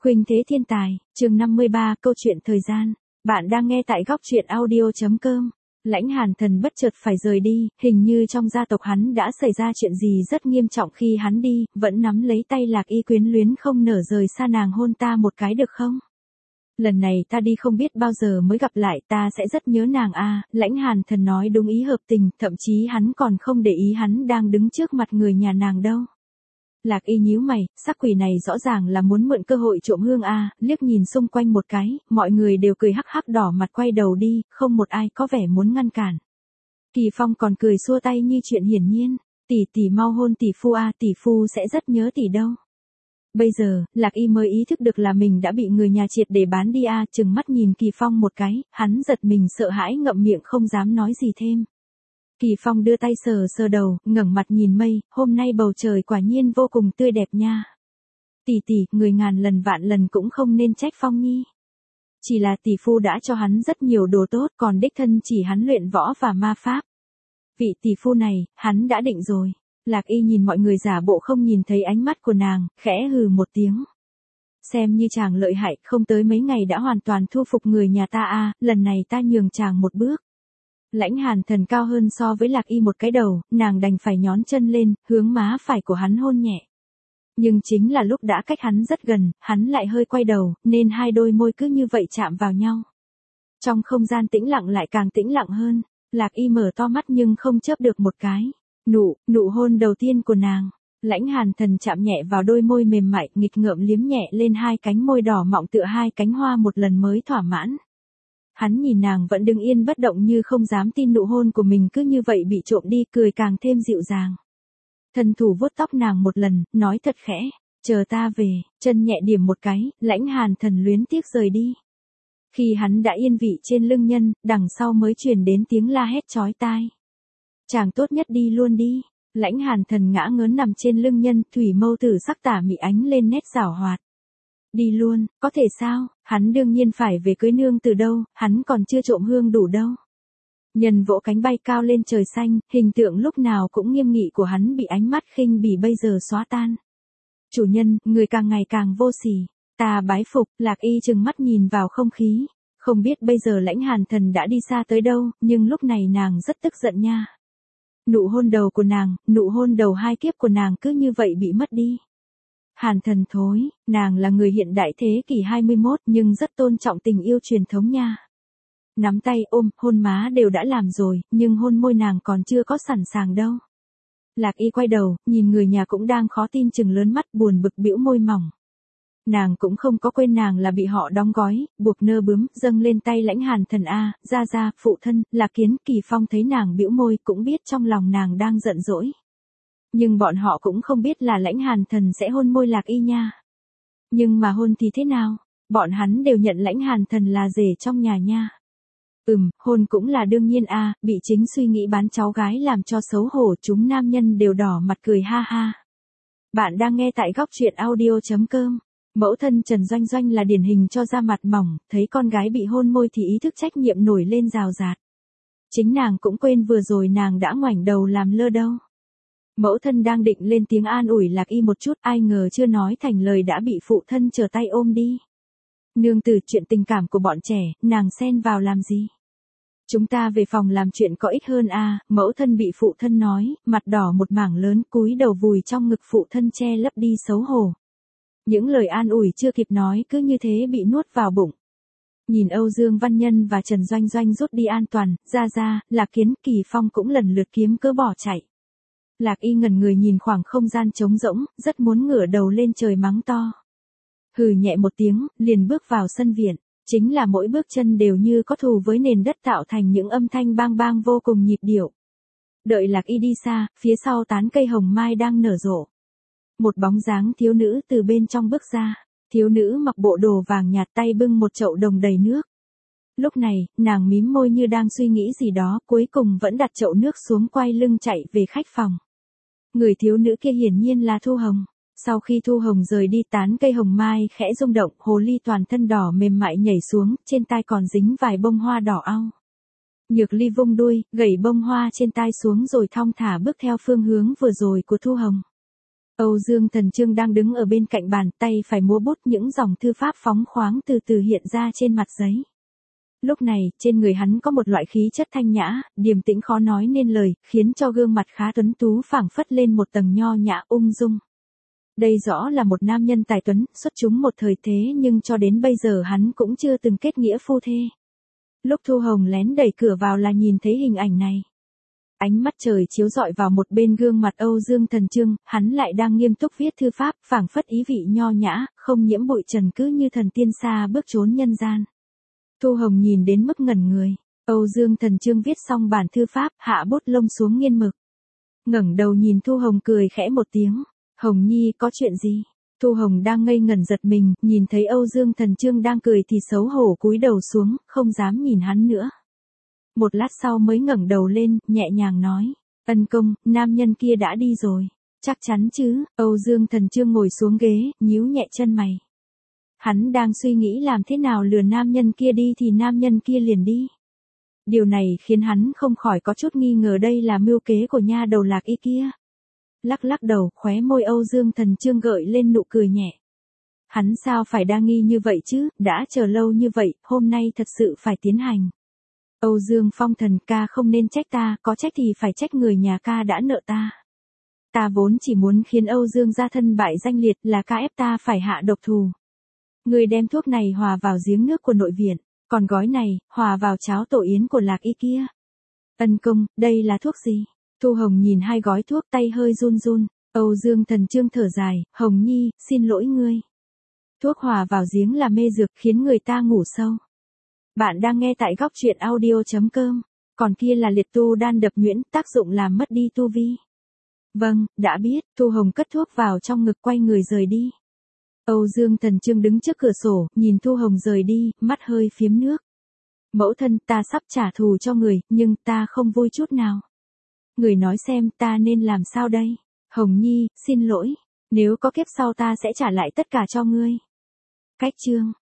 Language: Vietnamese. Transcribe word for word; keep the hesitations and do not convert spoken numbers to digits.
Khuynh thế thiên tài, chương năm mươi ba, câu chuyện thời gian. Bạn đang nghe tại góc truyện audio chấm com. Lãnh Hàn Thần bất chợt phải rời đi, hình như trong gia tộc hắn đã xảy ra chuyện gì rất nghiêm trọng khi hắn đi, vẫn nắm lấy tay Lạc Y quyến luyến không nở rời xa nàng hôn ta một cái được không? Lần này ta đi không biết bao giờ mới gặp lại, ta sẽ rất nhớ nàng a. Lãnh Hàn Thần nói đúng ý hợp tình, thậm chí hắn còn không để ý hắn đang đứng trước mặt người nhà nàng đâu. Lạc Y nhíu mày, sắc quỷ này rõ ràng là muốn mượn cơ hội trộm hương a. Liếc nhìn xung quanh một cái, mọi người đều cười hắc hắc đỏ mặt quay đầu đi, không một ai có vẻ muốn ngăn cản. Kỳ Phong còn cười xua tay như chuyện hiển nhiên, tỷ tỷ mau hôn tỷ phu a, tỷ phu sẽ rất nhớ tỷ đâu. Bây giờ, Lạc Y mới ý thức được là mình đã bị người nhà triệt để bán đi a, chừng mắt nhìn Kỳ Phong một cái, hắn giật mình sợ hãi ngậm miệng không dám nói gì thêm. Kỳ Phong đưa tay sờ sờ đầu, ngẩng mặt nhìn mây, hôm nay bầu trời quả nhiên vô cùng tươi đẹp nha. Tỷ tỷ, người ngàn lần vạn lần cũng không nên trách Phong Nhi. Chỉ là tỷ phu đã cho hắn rất nhiều đồ tốt, còn đích thân chỉ hắn luyện võ và ma pháp. Vị tỷ phu này, hắn đã định rồi. Lạc Y nhìn mọi người giả bộ không nhìn thấy ánh mắt của nàng, khẽ hừ một tiếng. Xem như chàng lợi hại, không tới mấy ngày đã hoàn toàn thu phục người nhà ta a, lần này ta nhường chàng một bước. Lãnh Hàn Thần cao hơn so với Lạc Y một cái đầu, nàng đành phải nhón chân lên, hướng má phải của hắn hôn nhẹ. Nhưng chính là lúc đã cách hắn rất gần, hắn lại hơi quay đầu, nên hai đôi môi cứ như vậy chạm vào nhau. Trong không gian tĩnh lặng lại càng tĩnh lặng hơn, Lạc Y mở to mắt nhưng không chớp được một cái. Nụ, nụ hôn đầu tiên của nàng. Lãnh Hàn Thần chạm nhẹ vào đôi môi mềm mại, nghịch ngợm liếm nhẹ lên hai cánh môi đỏ mọng tựa hai cánh hoa một lần mới thỏa mãn. Hắn nhìn nàng vẫn đứng yên bất động như không dám tin nụ hôn của mình cứ như vậy bị trộm đi, cười càng thêm dịu dàng. Thân thủ vuốt tóc nàng một lần, nói thật khẽ, chờ ta về, chân nhẹ điểm một cái, Lãnh Hàn Thần luyến tiếc rời đi. Khi hắn đã yên vị trên lưng nhân, đằng sau mới truyền đến tiếng la hét chói tai. Chàng tốt nhất đi luôn đi. Lãnh Hàn Thần ngã ngớn nằm trên lưng nhân, thủy mâu tử sắc tả mị ánh lên nét giảo hoạt. Đi luôn, có thể sao, hắn đương nhiên phải về cưới nương từ đâu, hắn còn chưa trộm hương đủ đâu. Nhân vỗ cánh bay cao lên trời xanh, hình tượng lúc nào cũng nghiêm nghị của hắn bị ánh mắt khinh bỉ bây giờ xóa tan. Chủ nhân, người càng ngày càng vô sỉ, ta bái phục. Lạc Y trừng mắt nhìn vào không khí, không biết bây giờ Lãnh Hàn Thần đã đi xa tới đâu, nhưng lúc này nàng rất tức giận nha. Nụ hôn đầu của nàng, nụ hôn đầu hai kiếp của nàng cứ như vậy bị mất đi. Hàn Thần thối, nàng là người hiện đại thế kỷ hai mươi mốt nhưng rất tôn trọng tình yêu truyền thống nha. Nắm tay ôm, hôn má đều đã làm rồi, nhưng hôn môi nàng còn chưa có sẵn sàng đâu. Lạc Y quay đầu, nhìn người nhà cũng đang khó tin chừng lớn mắt buồn bực bĩu môi mỏng. Nàng cũng không có quên nàng là bị họ đóng gói, buộc nơ bướm, dâng lên tay Lãnh Hàn Thần a, ra ra, phụ thân, Lạc Kiến. Kỳ Phong thấy nàng bĩu môi cũng biết trong lòng nàng đang giận dỗi. Nhưng bọn họ cũng không biết là Lãnh Hàn Thần sẽ hôn môi Lạc Y nha. Nhưng mà hôn thì thế nào? Bọn hắn đều nhận Lãnh Hàn Thần là rể trong nhà nha. Ừm, hôn cũng là đương nhiên a, bị chính suy nghĩ bán cháu gái làm cho xấu hổ, chúng nam nhân đều đỏ mặt cười ha ha. Bạn đang nghe tại góc truyện audio chấm com. Mẫu thân Trần Doanh Doanh là điển hình cho da mặt mỏng, thấy con gái bị hôn môi thì ý thức trách nhiệm nổi lên rào rạt. Chính nàng cũng quên vừa rồi nàng đã ngoảnh đầu làm lơ đâu. Mẫu thân đang định lên tiếng an ủi Lạc Y một chút, ai ngờ chưa nói thành lời đã bị phụ thân trở tay ôm đi. Nương tử, chuyện tình cảm của bọn trẻ, nàng xen vào làm gì? Chúng ta về phòng làm chuyện có ích hơn a. Mẫu thân bị phụ thân nói, mặt đỏ một mảng lớn, cúi đầu vùi trong ngực phụ thân che lấp đi xấu hổ. Những lời an ủi chưa kịp nói cứ như thế bị nuốt vào bụng. Nhìn Âu Dương Văn Nhân và Trần Doanh Doanh rút đi an toàn, ra ra, Lạc Kiến, Kỳ Phong cũng lần lượt kiếm cớ bỏ chạy. Lạc Y ngẩn người nhìn khoảng không gian trống rỗng, rất muốn ngửa đầu lên trời mắng to. Hừ nhẹ một tiếng, liền bước vào sân viện, chính là mỗi bước chân đều như có thù với nền đất tạo thành những âm thanh bang bang vô cùng nhịp điệu. Đợi Lạc Y đi xa, phía sau tán cây hồng mai đang nở rộ. Một bóng dáng thiếu nữ từ bên trong bước ra, thiếu nữ mặc bộ đồ vàng nhạt tay bưng một chậu đồng đầy nước. Lúc này, nàng mím môi như đang suy nghĩ gì đó, cuối cùng vẫn đặt chậu nước xuống quay lưng chạy về khách phòng. Người thiếu nữ kia hiển nhiên là Thu Hồng. Sau khi Thu Hồng rời đi, tán cây hồng mai khẽ rung động, hồ ly toàn thân đỏ mềm mại nhảy xuống, trên tai còn dính vài bông hoa đỏ au. Nhược Ly vung đuôi, gẩy bông hoa trên tai xuống rồi thong thả bước theo phương hướng vừa rồi của Thu Hồng. Âu Dương Thần Chương đang đứng ở bên cạnh bàn, tay phải múa bút, những dòng thư pháp phóng khoáng từ từ hiện ra trên mặt giấy. Lúc này, trên người hắn có một loại khí chất thanh nhã, điềm tĩnh khó nói nên lời, khiến cho gương mặt khá tuấn tú phảng phất lên một tầng nho nhã ung dung. Đây rõ là một nam nhân tài tuấn, xuất chúng một thời thế, nhưng cho đến bây giờ hắn cũng chưa từng kết nghĩa phu thê. Lúc Thu Hồng lén đẩy cửa vào là nhìn thấy hình ảnh này. Ánh mắt trời chiếu rọi vào một bên gương mặt Âu Dương Thần Chương, hắn lại đang nghiêm túc viết thư pháp, phảng phất ý vị nho nhã, không nhiễm bụi trần, cứ như thần tiên xa bước trốn nhân gian. Thu Hồng nhìn đến mức ngẩn người. Âu Dương Thần Chương viết xong bản thư pháp, hạ bút lông xuống nghiên mực. Ngẩng đầu nhìn Thu Hồng cười khẽ một tiếng. Hồng Nhi, có chuyện gì? Thu Hồng đang ngây ngẩn giật mình, nhìn thấy Âu Dương Thần Chương đang cười thì xấu hổ cúi đầu xuống, không dám nhìn hắn nữa. Một lát sau mới ngẩng đầu lên, nhẹ nhàng nói. Ân công, nam nhân kia đã đi rồi. Chắc chắn chứ? Âu Dương Thần Chương ngồi xuống ghế, nhíu nhẹ chân mày. Hắn đang suy nghĩ làm thế nào lừa nam nhân kia đi thì nam nhân kia liền đi. Điều này khiến hắn không khỏi có chút nghi ngờ đây là mưu kế của nha đầu Lạc Y kia. Lắc lắc đầu, khóe môi Âu Dương Thần Chương gợi lên nụ cười nhẹ. Hắn sao phải đa nghi như vậy chứ, đã chờ lâu như vậy, hôm nay thật sự phải tiến hành. Âu Dương Phong Thần, ca không nên trách ta, có trách thì phải trách người nhà ca đã nợ ta. Ta vốn chỉ muốn khiến Âu Dương gia thân bại danh liệt, là ca ép ta phải hạ độc thù. Người đem thuốc này hòa vào giếng nước của nội viện, còn gói này, hòa vào cháo tổ yến của Lạc Y kia. Ân công, đây là thuốc gì? Thu Hồng nhìn hai gói thuốc, tay hơi run run. Âu Dương Thần Chương thở dài, Hồng Nhi, xin lỗi ngươi. Thuốc hòa vào giếng là mê dược, khiến người ta ngủ sâu. Bạn đang nghe tại góc truyện audio chấm com. Còn kia là liệt tu đan đập nhuyễn, tác dụng làm mất đi tu vi. Vâng, đã biết. Thu Hồng cất thuốc vào trong ngực, quay người rời đi. Âu Dương Thần Chương đứng trước cửa sổ, nhìn Thu Hồng rời đi, mắt hơi phiếm nước. Mẫu thân, ta sắp trả thù cho người, nhưng ta không vui chút nào. Người nói xem ta nên làm sao đây? Hồng Nhi, xin lỗi. Nếu có kiếp sau ta sẽ trả lại tất cả cho ngươi. Cách chương.